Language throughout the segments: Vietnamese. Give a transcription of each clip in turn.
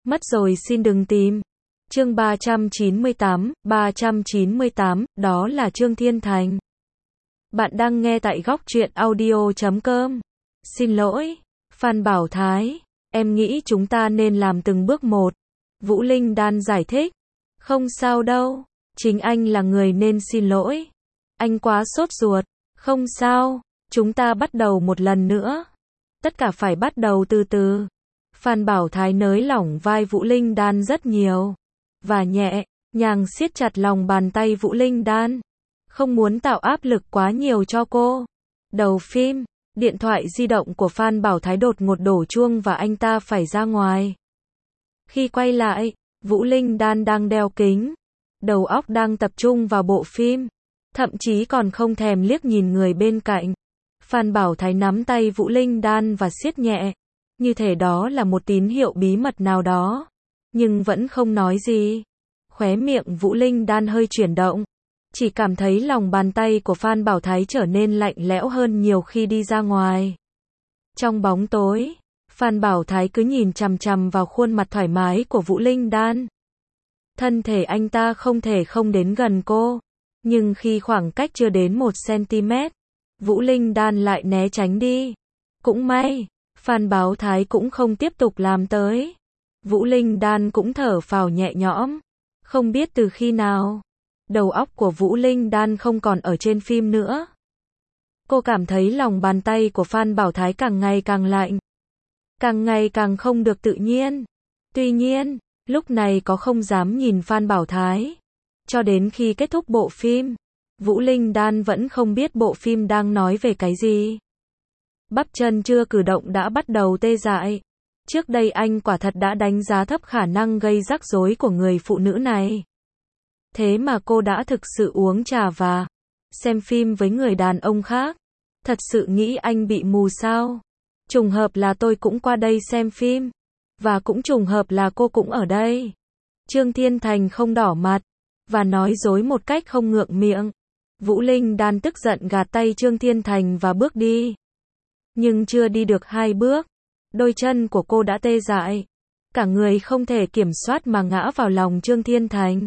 Mất rồi xin đừng tìm. Chương 398, đó là Trương Thiên Thành. Bạn đang nghe tại góc truyện audio.com. Xin lỗi, Phan Bảo Thái, em nghĩ chúng ta nên làm từng bước một. Vũ Linh Đan giải thích. Không sao đâu, chính anh là người nên xin lỗi. Anh quá sốt ruột. Không sao, chúng ta bắt đầu một lần nữa. Tất cả phải bắt đầu từ từ. Phan Bảo Thái nới lỏng vai Vũ Linh Đan rất nhiều. Và nhẹ nhàng siết chặt lòng bàn tay Vũ Linh Đan. Không muốn tạo áp lực quá nhiều cho cô. Đầu phim, điện thoại di động của Phan Bảo Thái đột ngột đổ chuông và anh ta phải ra ngoài. Khi quay lại, Vũ Linh Đan đang đeo kính. Đầu óc đang tập trung vào bộ phim. Thậm chí còn không thèm liếc nhìn người bên cạnh. Phan Bảo Thái nắm tay Vũ Linh Đan và siết nhẹ. Như thể đó là một tín hiệu bí mật nào đó. Nhưng vẫn không nói gì. Khóe miệng Vũ Linh Đan hơi chuyển động. Chỉ cảm thấy lòng bàn tay của Phan Bảo Thái trở nên lạnh lẽo hơn nhiều khi đi ra ngoài. Trong bóng tối, Phan Bảo Thái cứ nhìn chằm chằm vào khuôn mặt thoải mái của Vũ Linh Đan. Thân thể anh ta không thể không đến gần cô. Nhưng khi khoảng cách chưa đến 1 cm, Vũ Linh Đan lại né tránh đi. Cũng may, Phan Bảo Thái cũng không tiếp tục làm tới. Vũ Linh Đan cũng thở phào nhẹ nhõm. Không biết từ khi nào, đầu óc của Vũ Linh Đan không còn ở trên phim nữa. Cô cảm thấy lòng bàn tay của Phan Bảo Thái càng ngày càng lạnh. Càng ngày càng không được tự nhiên. Tuy nhiên, lúc này có không dám nhìn Phan Bảo Thái. Cho đến khi kết thúc bộ phim, Vũ Linh Đan vẫn không biết bộ phim đang nói về cái gì. Bắp chân chưa cử động đã bắt đầu tê dại. Trước đây anh quả thật đã đánh giá thấp khả năng gây rắc rối của người phụ nữ này. Thế mà cô đã thực sự uống trà và xem phim với người đàn ông khác. Thật sự nghĩ anh bị mù sao? Trùng hợp là tôi cũng qua đây xem phim. Và cũng trùng hợp là cô cũng ở đây. Trương Thiên Thành không đỏ mặt. Và nói dối một cách không ngượng miệng. Vũ Linh Đan tức giận gạt tay Trương Thiên Thành và bước đi. Nhưng chưa đi được 2 bước. Đôi chân của cô đã tê dại. Cả người không thể kiểm soát mà ngã vào lòng Trương Thiên Thành.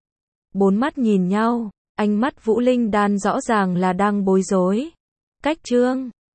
4 mắt nhìn nhau. Ánh mắt Vũ Linh Đan rõ ràng là đang bối rối. Cách Trương